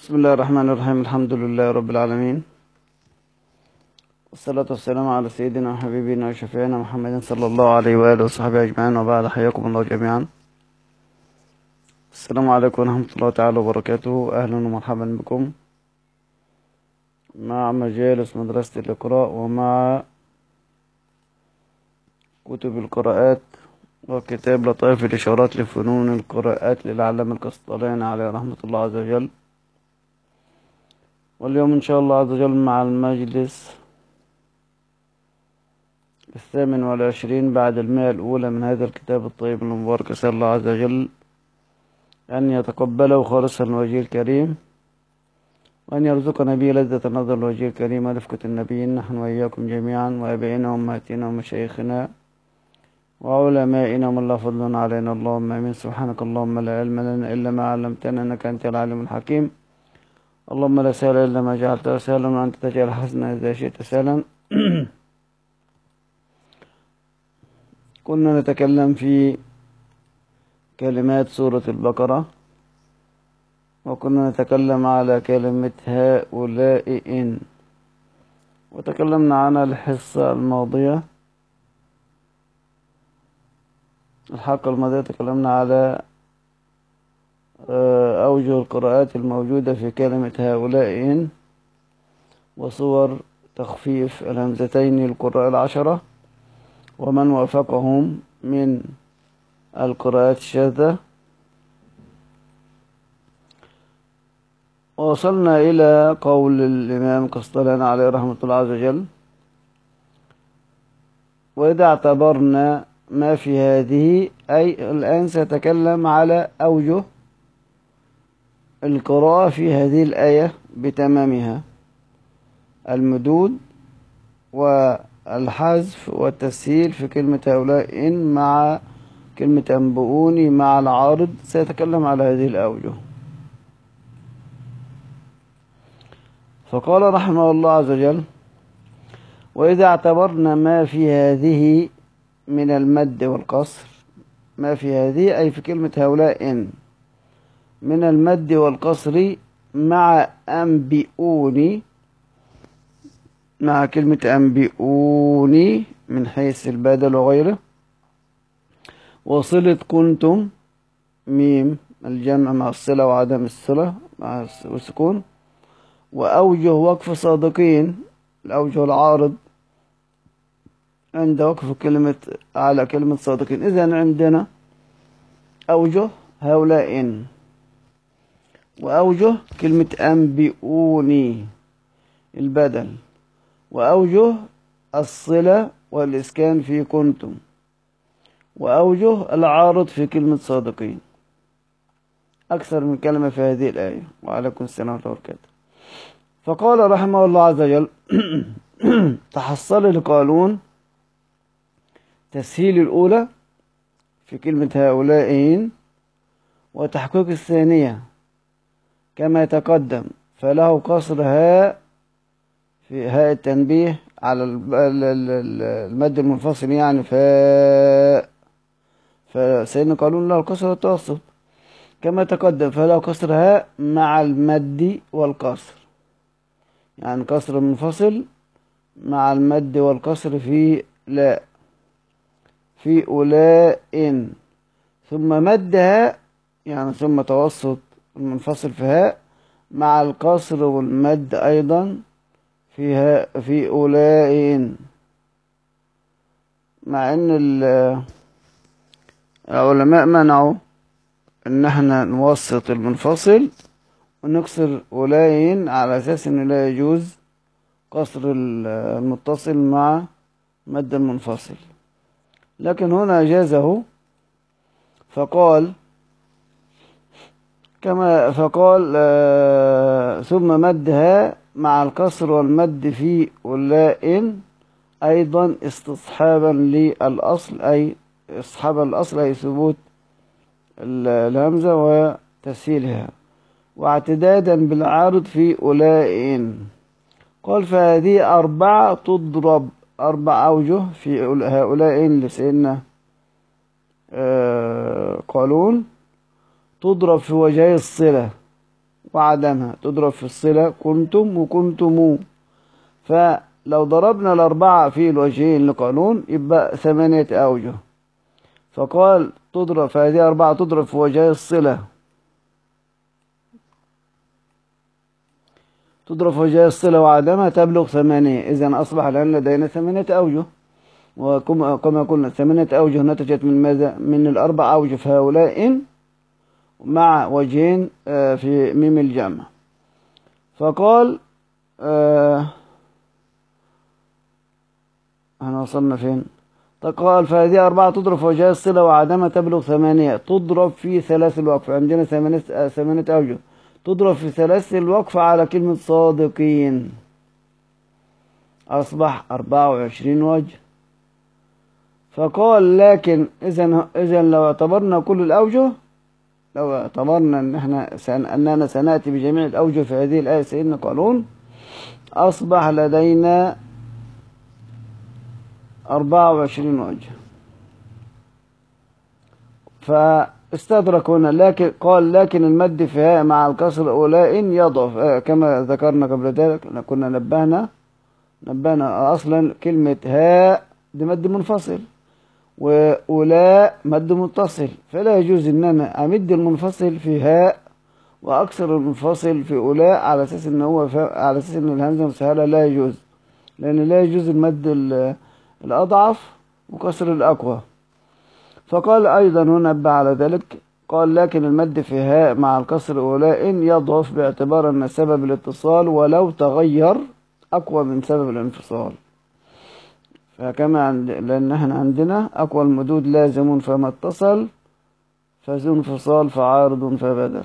بسم الله الرحمن الرحيم. الحمد لله رب العالمين، والصلاة والسلام على سيدنا وحبيبنا وشفيعنا محمد صلى الله عليه وآله وصحبه أجمعين، وبعد. حياكم الله جميعا. السلام عليكم ورحمة الله تعالى وبركاته. أهلا ومرحبا بكم مع مجالس مدرسة الإقراء ومع كتب القراءات وكتاب لطائف الإشارات لفنون القراءات للعلامة القسطلاني عليه رحمة الله عز وجل. واليوم إن شاء الله عز وجل مع المجلس 28 بعد 100 الأولى من هذا الكتاب الطيب المبارك. أسأل الله عز وجل أن يتقبله خالصا لوجهه الكريم، وأن يرزقنا به لذة النظر لوجهه الكريم ورفقة النبيين، نحن وإياكم جميعا، وآبائنا وأمهاتنا ومشايخنا وعلمائنا ومن لا فضل علينا. اللهم آمين. سبحانك اللهم لا علم لنا إلا ما علمتنا إنك أنت العليم الحكيم. اللهم لا سهل إلا ما جعلته سهلا، وأنت تجعل الحزن إذا شئت سهلا. كنا نتكلم في كلمات سورة البقرة، وكنا نتكلم على كلمة هؤلاء إن، وتكلمنا عنها الحصة الماضية. الحلقة الماضية تكلمنا على أوجه القراءات الموجودة في كلمة هؤلاء إن، وصور تخفيف الهمزتين للقراء العشرة، ومن وافقهم من القراءات الشاذة. ووصلنا إلى قول الإمام القسطلاني عليه رحمة الله عز وجل: وإذا اعتبرنا ما في هذه، أي الآن سأتكلم على أوجه القراءة في هذه الآية بتمامها: المدود والحذف والتسهيل في كلمة هؤلاء إن مع كلمة أنبئوني مع العارض. سيتكلم على هذه الأوجه. فقال رحمه الله عز وجل: وإذا اعتبرنا ما في هذه من المد والقصر، ما في هذه أي في كلمة هؤلاء إن من المد والقصر مع أنبئوني، مع كلمة أنبئوني من حيث البدل وغيره، وصلة كنتم ميم الجمع مع الصلة وعدم الصلة مع السكون، وأوجه وقف صادقين، الأوجه العارض عند وقف كلمة على كلمة صادقين. إذن عندنا أوجه هؤلاء إن، وأوجه كلمة أنبئوني البدل، وأوجه الصلة والإسكان في كنتم، وأوجه العارض في كلمة صادقين. أكثر من كلمة في هذه الآية. وعليكم السلام ورحمة الله وبركاته. فقال رحمه الله عز وجل: تحصل لقالون تسهيل الأولى في كلمة هؤلاء إن، وتحقيق الثانية كما يتقدم، فله قصر هاء في هاء التنبيه على المد المنفصل، يعني فسيدنا قالون له القصر والتوسط كما تقدم، فله قصر هاء مع المد والقصر، يعني قصر منفصل مع المد والقصر في لا، في أولاء، ثم مدها يعني ثم توسط المنفصل في هاء مع القصر والمد أيضا في أولاء، مع أن العلماء منعوا أن احنا نوسط المنفصل ونكسر أولاء على أساس أنه لا يجوز قصر المتصل مع مد المنفصل، لكن هنا جازه. فقال ثم مدها مع الكسر والمد في أولاء أيضا استصحابا للأصل، أي استصحابا الأصل أي ثبوت الهمزة وتسهيلها، واعتدادا بالعارض في أولاء. قال فهذه أربعة تضرب، 4 أوجه في هؤلاء لسيدنا قالون، تضرب في وجهي الصلة وعدمها تضرب في الصلة كنتم وكنتمو. فلو ضربنا الأربعة في الوجهين لقانون يبقى 8 أوجه. فقال تضرب فهذه أربعة تضرب في وجهي الصلة، تضرب في وجهي الصلة وعدمها تبلغ 8. إذن أصبح الآن لدينا 8 أوجه. وكما قلنا 8 أوجه نتجت من ماذا؟ من الأربع أوجه في هؤلاء إن مع وجهين في ميم الجمع. فقال احنا وصلنا فين؟ قال فهذه أربعة تضرب في وجهي الصلة وعدمها تبلغ 8 تضرب في سلاسل الوقف. عندنا 8 أوجه تضرب في سلاسل الوقف على كلمة صادقين، أصبح 24 وجه. فقال لكن إذن لو اعتبرنا كل الأوجه، لو اعتبرنا أننا سنأتي بجميع الأوجه في هذه الآية سيدنا قالون، أصبح لدينا 24 وجه. فاستدرك هنا لكن قال لكن المد في هاء مع الكسر الأولى إن يضعف، كما ذكرنا قبل ذلك كنا نبهنا أصلا كلمة هاء دي مد منفصل وأولاء مد متصل، فلا يجوز ان انا امد المنفصل في هاء واكسر المنفصل في أولاء على اساس ان الهمزه مسهله. لا يجوز، لان لا يجوز المد الاضعف وكسر الاقوى. فقال ايضا هنا نبه على ذلك، قال لكن المد في هاء مع الكسر أولاء إن يضعف باعتبار ان سبب الاتصال ولو تغير اقوى من سبب الانفصال. فكما لأن احنا عندنا أقوى المدود لازم فما اتصل، فذو انفصال فعارض فبدل.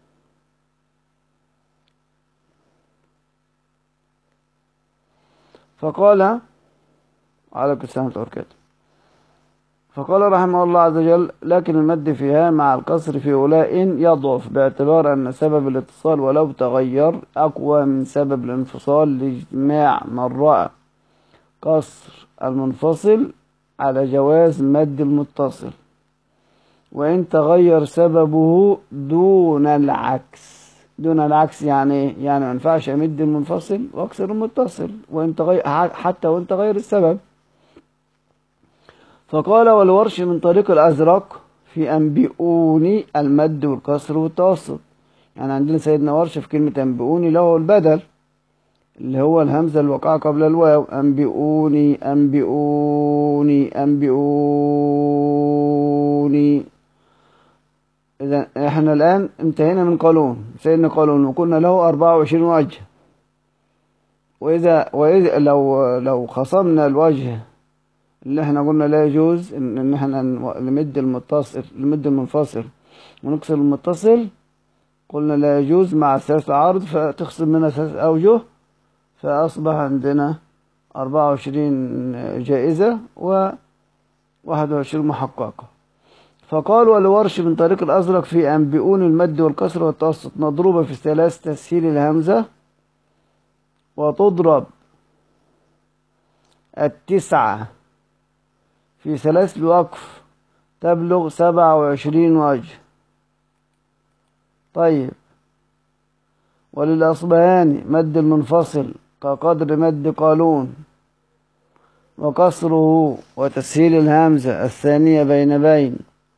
فقال على كسامة أركات. فقال رحمه الله عز وجل لكن المد فيها مع القصر في أولاء يضعف باعتبار أن سبب الاتصال ولو تغير أقوى من سبب الانفصال لاجتماع من رأى قصر المنفصل على جواز مد المتصل وإن تغير سببه دون العكس. دون العكس يعني ما ينفعش أمد المنفصل وأكسر المتصل وإن تغير، حتى وإن تغير السبب. فقال والورش من طريق الأزرق في أنبئوني المد والكسر والتوسط. يعني عندنا سيدنا ورش في كلمة أنبئوني له البدل اللي هو الهمزة الواقعة قبل الواو، أنبئوني أنبئوني أنبئوني. إذا احنا الآن انتهينا من قالون سيدنا قالون وقلنا له 24 وجه. وإذا لو خصمنا الوجه اللي احنا قلنا لا يجوز ان احنا نمد المنفصل ونكسر المتصل، قلنا لا يجوز مع الثلاث عارض فتخصم منها 3 أوجه، فأصبح عندنا 24 جائزة و21 محققة. فقال ولورش من طريق الأزرق في أنبئون المد والكسر والتوسط مضروبة في 3 تسهيل الهمزة، وتضرب 9 في 3 الوقف تبلغ 27 وجه. طيب وللأصبهاني مد المنفصل كقدر مد قالون وكسره وتسهيل الهمزة الثانية بين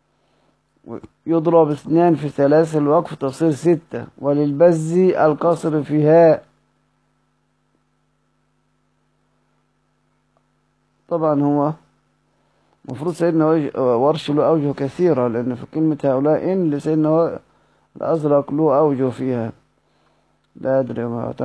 يضرب 2 في 3 الوقف تصير 6. وللبزي القصر في هاء. طبعا هو مفروض سيدنا ورش له أوجه كثيرة، لأن في كلمة هؤلاء إن لسيدنا الأزرق له أوجه فيها. لا أدري ما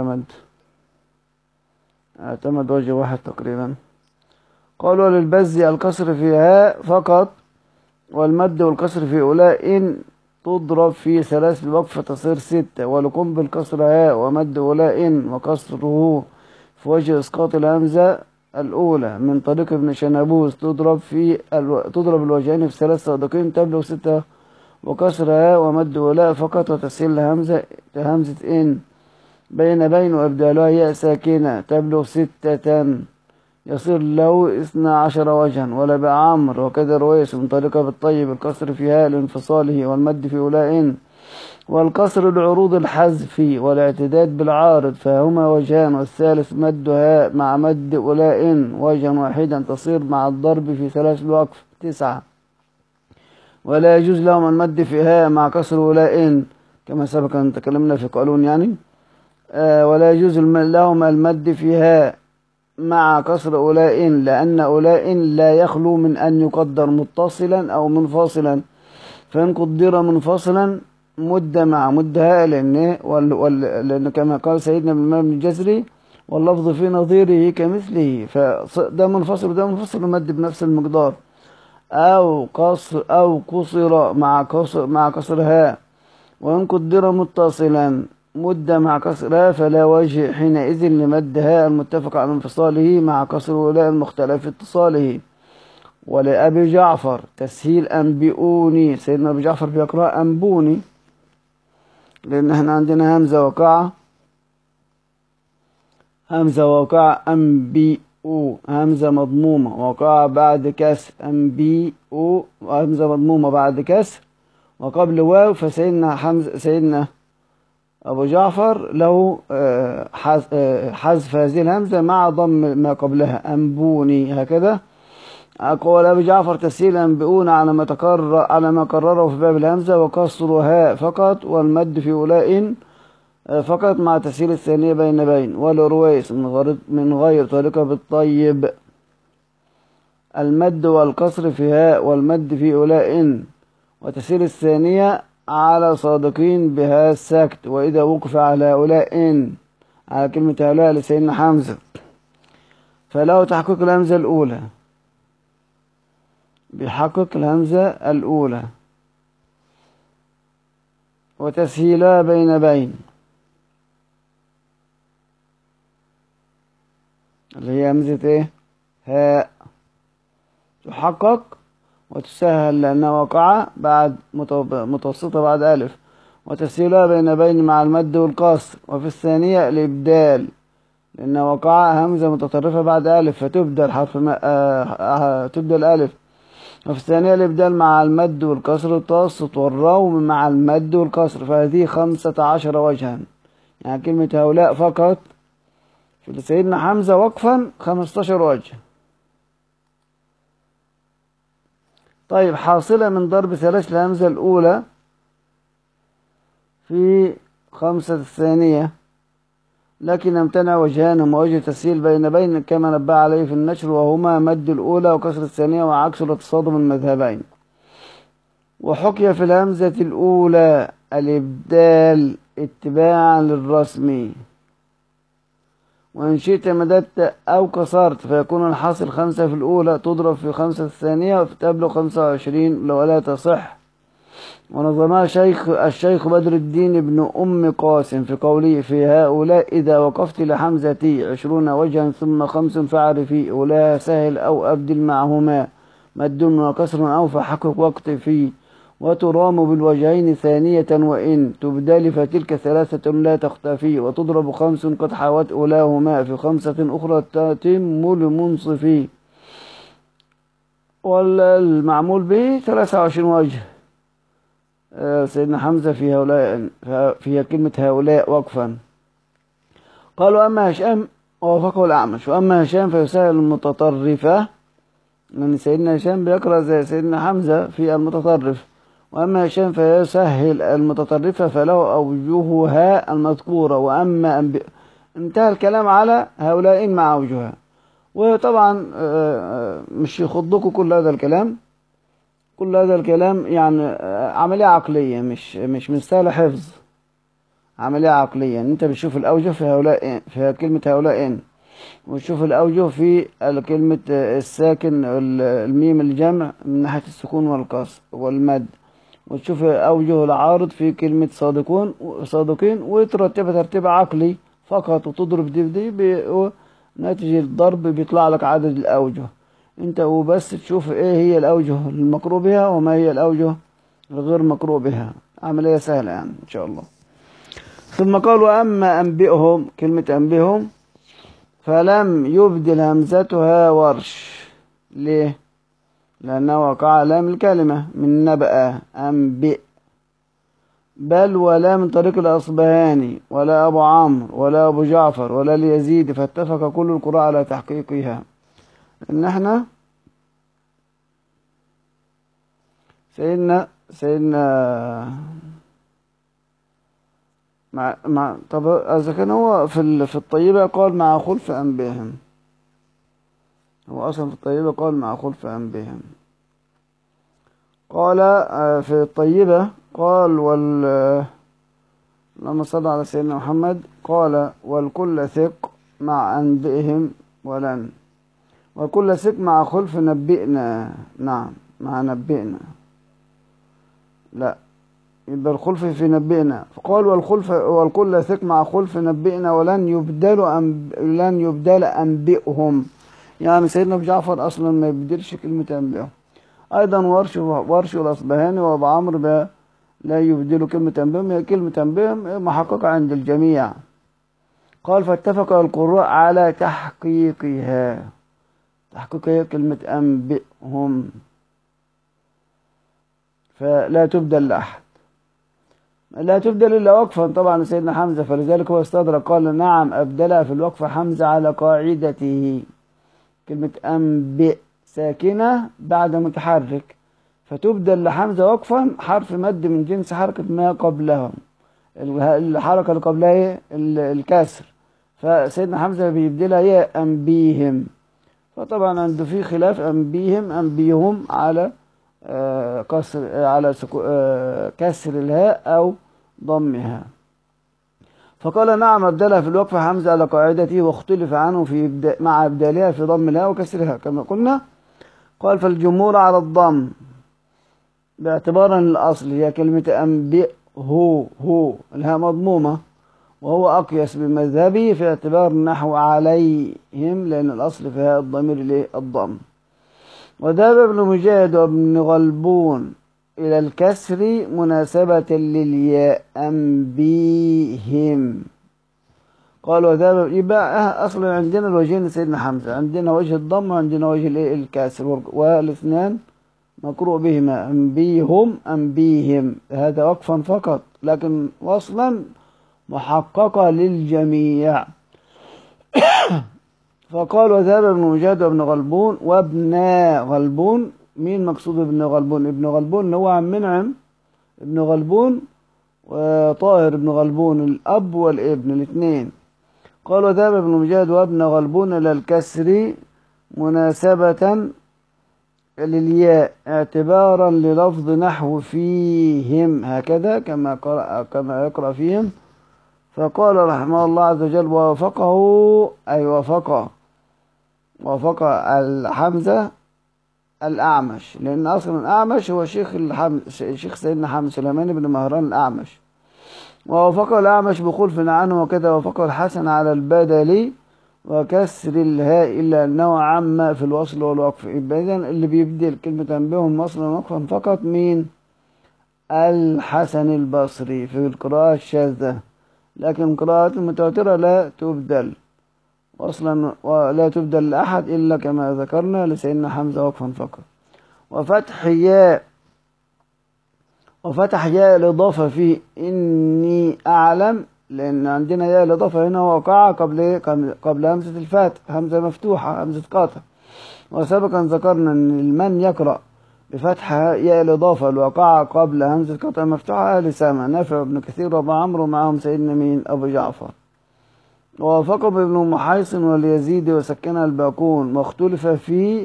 اعتمد وجه واحد تقريبا. قالوا للبزي الكسر في هاء فقط، والمد والكسر في أولاء إن تضرب في 3 الوقف تصير 6. ولكم بالكسر هاء ومد أولاء إن وكسره في وجه إسقاط الهمزة الأولى من طريق ابن شنابوس تضرب الوجهين في 3 صادقين تبلغ 6. وكسر هاء ومد أولاء فقط وتسهيل همزة إن بين وإبدالها ياء ساكنة تبلغ 6 يصير له 12 وجها. ولا بعمر وكذا رويس من طريقة بالطيب الكسر في هاء لانفصاله والمد في أولاء والكسر لعروض الحذف والاعتداد بالعارض فهما وجهان، والثالث مدها مع مد أولاء وجها واحدا تصير مع الضرب في ثلاث الوقف 9. ولا يجوز لهم المد في هاء مع كسر أولاء كما سبق أن تكلمنا في قانون يعني. ولا يجوز لهم المد في هاء مع كسر أولاء لأن أولاء لا يخلو من أن يقدر متصلا أو منفصلا، فإن قدر منفصلا مد مع مد هاء لأن كما قال سيدنا ابن الإمام الجزري واللفظ في نظيره كمثله، فده منفصل وده منفصل مد بنفس المقدار. أو قصر مع كسر هاء، وإن قدر متصلا مد مع كسرها فلا وجه حينئذ لمد هاء المتفق على انفصاله مع كسر ولاء المختلف اتصاله. ولأبي جعفر تسهيل أنبئوني، سيدنا أبي جعفر بيقرأ أنبوني لأن احنا عندنا همزة وقع أنبئوا همزة مضمومة وقع بعد كسر أنبئوا همزة مضمومة بعد كسر وقبل واو، سيدنا أبو جعفر له حذف هذه الهمزة مع ضم ما قبلها أنبوني هكذا. أقول أبو جعفر تسهيل أنبئون على ما قرره في باب الهمزة وكسرها فقط، والمد في أولاء فقط مع تسهيل الثانية بين والرويس من غير طريقة بالطيب. المد والكسر في هاء والمد في أولاء وتسهيل الثانية على صادقين بها السكت، وإذا وقف على هؤلاء على كلمة هؤلاء لسيدنا حمزة فله تحقيق الهمزة الأولى، بيحقق الهمزة الأولى وتسهيلها بين اللي هي همزة ايه هاء تحقق وتسهل لأنها وقع بعد متوسطة بعد ألف، وتسهيلها بين مع المد والقصر. وفي الثانية الإبدال لأنها وقع همزة متطرفة بعد ألف فتبدل تبدل ألف. وفي الثانية الإبدال مع المد والكسر التوسط والروم مع المد والكسر، فهذه 15 وجها. يعني كلمة هؤلاء فقط في سيدنا حمزة وقفا 15 وجه. طيب حاصلة من ضرب ثلاث الهمزة الأولى في 5 الثانية، لكن امتنع وجهان هما وجه تسهيل بين كما نبه عليه في النشر، وهما مد الأولى وكسر الثانية وعكس تصادم المذهبين. وحكي في الهمزة الأولى الإبدال اتباعا للرسم، وإن شئت مددت أو كسرت فيكون الحاصل 5 في الأولى تضرب في 5 الثانية فتبلغ 25 لو لا تصح. ونظمها الشيخ بدر الدين بن أم قاسم في قوله في هؤلاء إذا وقفت لحمزتي 20 وجها ثم 5 فاعرفي أولاها سهل أو أبدل معهما مد وكسر أو فحقق وقت فيه، وترام بالوجهين ثانية وإن تبدل فتلك 3 لا تختفي، وتضرب 5 قد حاوت أولاهما في 5 أخرى تتم لمنصفي. والمعمول به 23 وجه. سيدنا حمزة في هؤلاء في كلمة هؤلاء وقفا. قالوا أما هشام ووافقه الأعمش، وأما هشام فيسهل المتطرفة لأن سيدنا هشام بيقرأ زي سيدنا حمزة في المتطرف، وأما هشام فيسهل المتطرفة فله أوجهها المذكورة. وأما انتهى الكلام على هؤلاء مع أوجهها. وطبعا مش يخضكوا كل هذا الكلام يعني عملية عقلية مش مستاهلة حفظ، عملية عقلية. انت بتشوف الأوجه في هؤلاء في كلمة هؤلاء، وتشوف الأوجه في كلمة الساكن الميم الجمع من ناحية السكون والكسر والمد، وتشوف أوجه العارض في كلمة صادقين وترتبها ترتيب عقلي فقط، وتضرب دي ناتج الضرب بيطلع لك عدد الأوجه. انت وبس تشوف ايه هي الأوجه المقروء بها وما هي الأوجه الغير مقروء بها. عملية سهلة يعني إن شاء الله. ثم قالوا أما أنبئهم كلمة أنبئهم فلم يبدل همزتها ورش. ليه؟ لأنه وقع لام الكلمة من نبأ أنبئ، بل ولا من طريق الأصبهاني ولا أبو عمرو ولا أبو جعفر ولا اليزيدي، فاتفق كل القراء على تحقيقها. إن احنا سيدنا طب إذا كان هو في الطيبة قال مع خلف أنبهم، هو أصلا في الطيبة قال مع خلف أنبهم. قال في الطيبة قال اللهم صل على سيدنا محمد، قال والكل ثق مع أنبئهم ولن، والكل ثق مع خلف نبئنا. نعم مع نبئنا، لا يبقى الخلف في نبئنا. فقال والكل ثق مع خلف نبئنا ولن لن يبدل أنبئهم. يعني سيدنا أبو جعفر أصلا ما يبدلش كلمة أنبئهم. أيضا ورش الأصبهاني وأبو عمرو لا يبدلوا كلمة أنبئهم، هي كلمة أنبئهم محققة عند الجميع. قال فاتفق القراء على تحقيقها. تحقيقها كلمة أنبئهم، فلا تبدل لأحد، لا تبدل إلا وقفا طبعا سيدنا حمزة، فلذلك هو استدرك قال نعم أبدلها في الوقف حمزة على قاعدته. كلمة أنبئ ساكنة بعد متحرك، فتبدل لحمزة وقفا حرف مد من جنس حركة ما قبلهم. الحركة اللي قبلها ايه؟ الكسر، فسيدنا حمزة بيبدلها هي أنبيهم. فطبعا عنده في خلاف أنبيهم على كسر الهاء أو ضمها. فقال نعم أبدلها في الوقف حمزة على قاعدته، واختلف عنه مع إبدالها في ضم الهاء وكسرها كما قلنا. قال فالجمهور على الضم باعتبارا الأصل، هي كلمة أنبئ هو الهاء مضمومة، وهو أقيس بمذهبه في اعتبار النحو عليهم، لأن الأصل في هاء الضمير الضم. وذهب ابن مجاهد وابن غلبون إلى الكسر مناسبة للياء أنبيهم. قال وذهب، يبقى أصلا عندنا الوجهين لسيدنا حمزة، عندنا وجه الضم وعندنا وجه الكسر، والاثنان مقروء بهما أنبيهم، هذا وقفا فقط، لكن وصلا محققة للجميع. فقال وذهب ابن مجاهد وابن غلبون وابن غلبون. مين مقصود ابن غلبون؟ ابن غلبون اللي هو عم منعم ابن غلبون وطاهر ابن غلبون، الأب والابن الاثنين. قال وذهب ابن مجاهد وابن غلبون إلى الكسر مناسبة للياء اعتبارا للفظ نحو فيهم، هكذا كما يقرأ فيهم. فقال رحمه الله عز وجل ووافقه، أي وافق الحمزة الأعمش، لأن أصلا الأعمش هو شيخ سيدنا حمزة سليمان بن مهران الأعمش. ووافقه الأعمش بخلف عنه، وكذا وافقه الحسن على البدل وكسر الهاء إلا أنه عم في الوصل والوقف. يبقى إذن اللي بيبدل كلمة أنبئهم وصلا ووقفا فقط مين؟ الحسن البصري في القراءة الشاذة، لكن القراءات المتواترة لا تبدل وصلا ولا تبدل لأحد إلا كما ذكرنا لسيدنا حمزة وقفا فقط. وفتح ياء الإضافة في إني أعلم، لأن عندنا ياء الإضافة هنا وقع قبل همزة الفتح، همزة مفتوحة همزة قاطع. وسبقا ذكرنا أن المن يقرأ بفتح ياء الإضافة الواقعة قبل همزة قاطع مفتوحة أهل سامع نافع بن كثير وأبو عمرو، معهم سيدنا مين؟ أبو جعفر. ووافقه ابن محيصن واليزيدي وسكنها الباقون. واختلف في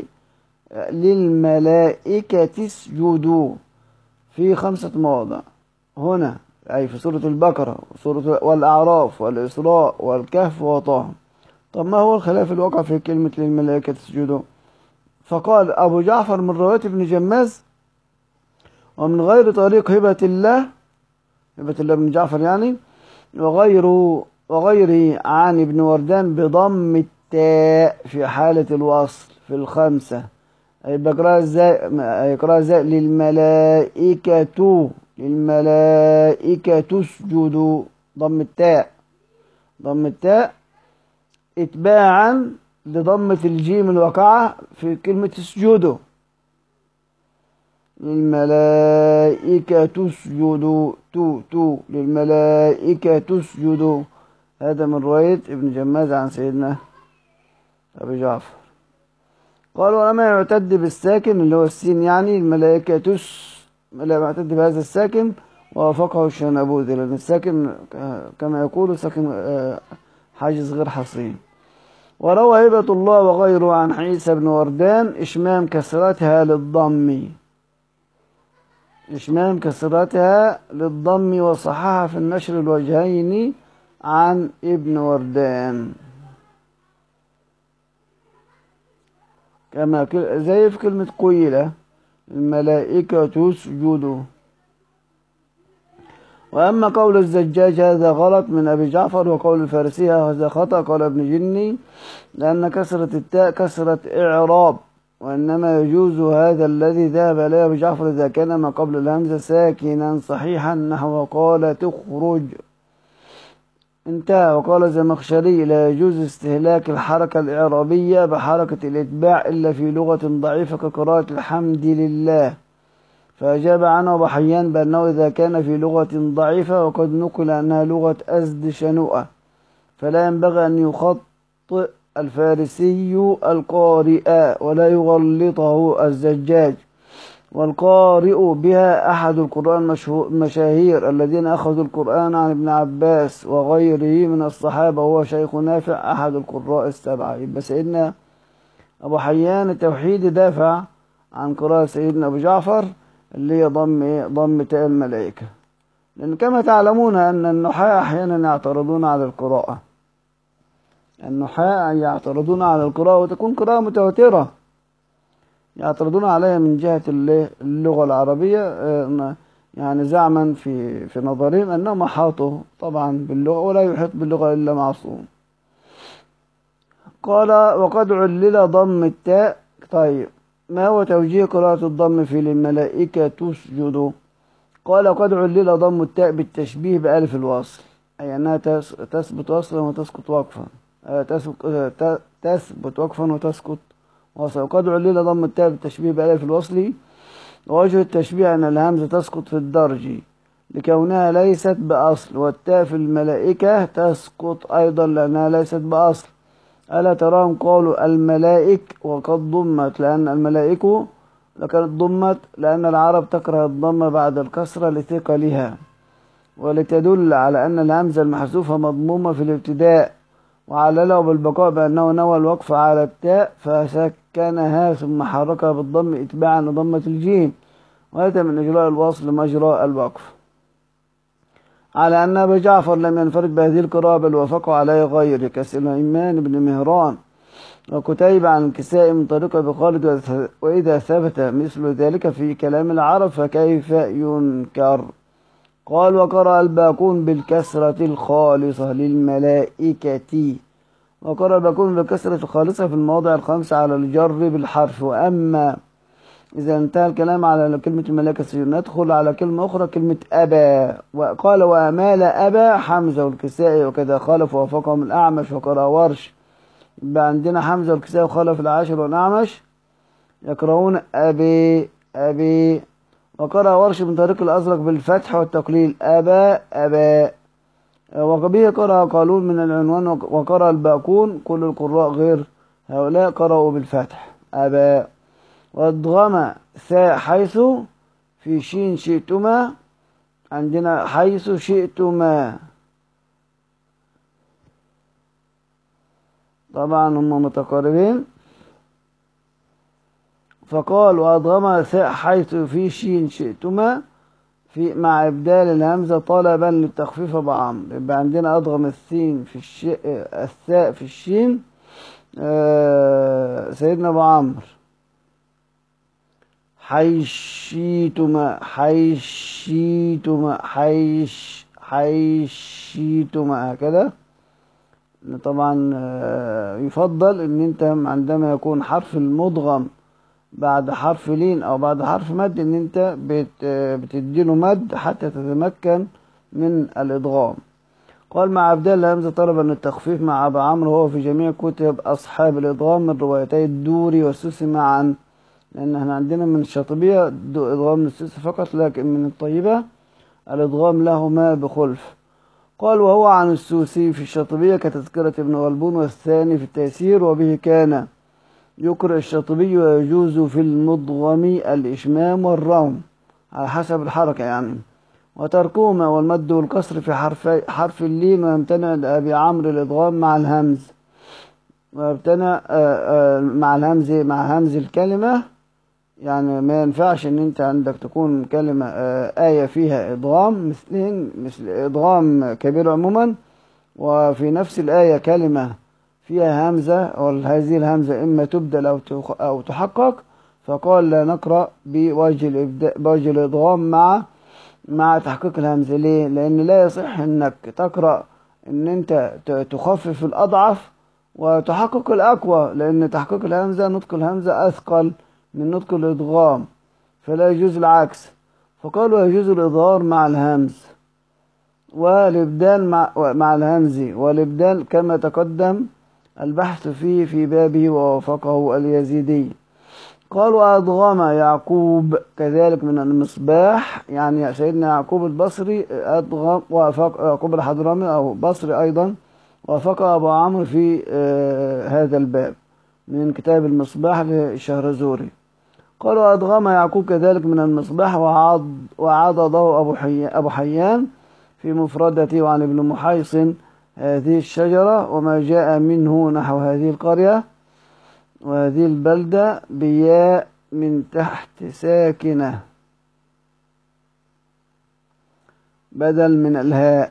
للملائكة اسجدوا في 5 مواضع هنا، أي في سورة البقرة وسورة والأعراف والإسراء والكهف وطه. طب ما هو الخلاف الواقع في كلمة للملائكة اسجدوا؟ فقال أبو جعفر من رواية ابن جماز ومن غير طريق هبة الله بن جعفر يعني، وغيره عن ابن وردان بضم التاء في حالة الوصل في 5. يبقى يقرأ ازاي؟ للملائكة اسجدوا، ضم التاء اتباعا لضمة الجيم الواقعة في كلمة اسجدوا. للملائكة اسجدوا تو للملائكة اسجدوا. هذا من رواية ابن جماز عن سيدنا أبي جعفر. قال ولما يعتد بالساكن اللي هو السين، يعني الملائكة لا يعتد بهذا الساكن، ووافقه الشنبوذي، لأن الساكن كما يقول ساكن حاجز غير حصين. وروى هبة الله وغيره عن عيسى بن وردان إشمام كسرتها للضم، وصححها في النشر الوجهين عن ابن وردان، كما زي في كلمة قيلة الملائكة تسجدوا. وأما قول الزجاج هذا غلط من أبي جعفر، وقول الفارسي هذا خطأ قال ابن جني، لأن كسرة التاء كسرة إعراب، وإنما يجوز هذا الذي ذهب إليه أبي جعفر إذا كان ما قبل الهمزة ساكنا صحيحا، نحو قال تخرج انتهى. وقال الزمخشري لا يجوز استهلاك الحركة الإعرابية بحركة الإتباع إلا في لغة ضعيفة كقراءة الحمد لله، فأجاب عنه أبو حيان بأنه إذا كان في لغة ضعيفة وقد نقل أنها لغة أزد شنوءة فلا ينبغي أن يخطئ الفارسي القارئ ولا يغلطه الزجاج، والقارئ بها أحد القراء المشاهير الذين أخذوا القرآن عن ابن عباس وغيره من الصحابة، وهو شيخ نافع أحد القراء السبعة. يبقى سيدنا أبو حيان التوحيد دافع عن قراءة سيدنا أبو جعفر اللي هي ضم تاء الملائكة، لأن كما تعلمون أن النحاة أحيانا يعترضون على القراءة، وتكون قراءة متواترة يعترضون عليها من جهة اللغة العربية، يعني زعما في نظرهم أنهم أحاطوا طبعا باللغة، ولا يحيط باللغة إلا معصوم. قال وقد علل ضم التاء. طيب ما هو توجيه قراءة الضم في للملائكة تسجدوا؟ قال وقد علل ضم التاء بالتشبيه بألف الوصل، أي أنها تثبت وصلا وتسقط وقفا، تثبت وقفا وتسقط وصلا. وقد علل ضم التاء بالتشبيه بألف الوصل، ووجه التشبيه أن الهمزة تسقط في الدرج لكونها ليست بأصل، والتاء في الملائكة تسقط أيضا لأنها ليست بأصل. ألا تراهم قالوا الملائك وقد ضمت لأن الملائكة لكانت ضمت، لأن العرب تكره الضم بعد الكسرة لثقلها، ولتدل على أن الهمزة المحذوفة مضمومة في الابتداء، وعلله بالبقاء بأنه نوى الوقف على التاء فسكنها ثم حركها بالضم اتباعا لضمة الجيم، وهذا من إجراء الوصل مجرى الوقف، على أن أبا جعفر لم ينفرد بهذه القراءة بل وافقوا عليه غيره كسليمان بن مهران وكتيب عن الكسائي من طريق أبي خالد، وإذا ثبت مثل ذلك في كلام العرب فكيف ينكر؟ قال وقرأ الباقون بالكسرة الخالصة للملائكة، وقرأ الباقون بالكسرة الخالصة في المواضع الخمسة على الجر بالحرف. وأما إذا انتهى الكلام على كلمة الملائكة ندخل على كلمة أخرى كلمة أبا، وقال وأمال أبا حمزة والكسائي وكذا خالف ووافقهم الأعمش وقرأ ورش. يبقى عندنا حمزة والكسائي وخالف العاشر والأعمش يقرؤون أبي، وقرأ ورش من طريق الأزرق بالفتح والتقليل أبا، وقبيه قرأ قالون من العنوان، وقرأ الباقون كل القراء غير هؤلاء قرأوا بالفتح أبا. وادغم ثاء حيث في شين شئتما، عندنا حيث شئتما، طبعا هم متقاربين، فقال وادغم ثاء حيث في شين شئتما في مع إبدال الهمزة طلبا للتخفيف بعمر. يبقى عندنا أدغم الثاء في الشين سيدنا أبو عمرو حيشيتما هكذا. طبعا يفضل ان انت عندما يكون حرف المدغم بعد حرف لين او بعد حرف مد ان انت بتديله مد حتى تتمكن من الادغام. قال مع ابدال الهمزة طلبا للتخفيف مع ابو عمرو، هو في جميع كتب اصحاب الادغام من روايتي الدوري والسوسي معا، لأن احنا عندنا من الشاطبية إدغام للسوسي فقط، لكن من الطيبة الإدغام لهما بخلف. قال وهو عن السوسي في الشاطبية كتذكرة ابن غلبون، والثاني في التيسير، وبه كان يقرأ الشاطبي ويجوز في المضغم الإشمام والروم على حسب الحركة يعني، وتركهما والمد والكسر في حرف اللين، ويمتنع لأبي عمرو الإدغام مع الهمز، ويمتنع مع الهمز مع همز الكلمة. يعني ما ينفعش ان انت عندك تكون كلمة آية فيها إدغام مثل إدغام كبير عموما، وفي نفس الآية كلمة فيها همزة، وهذه الهمزة إما تبدل أو تحقق. فقال لا نقرأ بوجه الإدغام مع تحقيق الهمزة. ليه؟ لأن لا يصح إنك تقرأ إن أنت تخفف الأضعف وتحقق الأقوى، لأن تحقيق الهمزة نطق الهمزة أثقل من نطق الإدغام، فلا يجوز العكس. فقالوا يجوز الإظهار مع الهمز والإبدال مع الهمز والإبدال كما تقدم البحث فيه في بابه ووافقه اليزيدي. قال وأدغم يعقوب كذلك من المصباح، يعني سيدنا يعقوب البصري أدغم، وافق يعقوب الحضرمي أو بصري أيضا، وافق أبو عمرو في هذا الباب من كتاب المصباح للشهرزوري. قال وأدغم يعقوب كذلك من المصباح وعضده أبو حيان في مفردته وعن ابن محيصن هذه الشجرة وما جاء منه نحو هذه القرية وهذه البلدة بياء من تحت ساكنة بدل من الهاء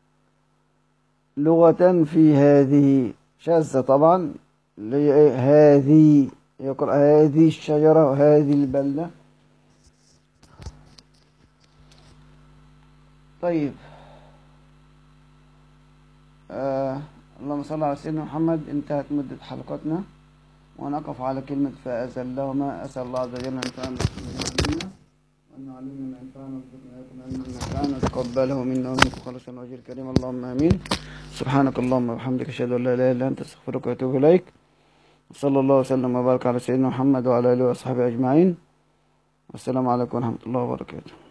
لغة في هذه شاذة طبعا، هذه يقرأ هذه الشجرة وهذه البلدة. طيب اللهم صل على سيدنا محمد. انتهت مدة حلقتنا، ونقف على كلمة فأزلهما. أسأل الله عز وجل أن ينفعنا بما وأن يعلمنا ما ينفعنا ويرزقنا إياكم علما نافعا وتقبله منا ومنكم خالصا وجه الكريم، اللهم آمين. سبحانك اللهم وبحمدك أشهد أن لا إله إلا أنت أستغفرك وأتوب إليك. وصلى الله وسلم وبارك على سيدنا محمد وعلى آله وأصحابه أجمعين، والسلام عليكم ورحمة الله وبركاته.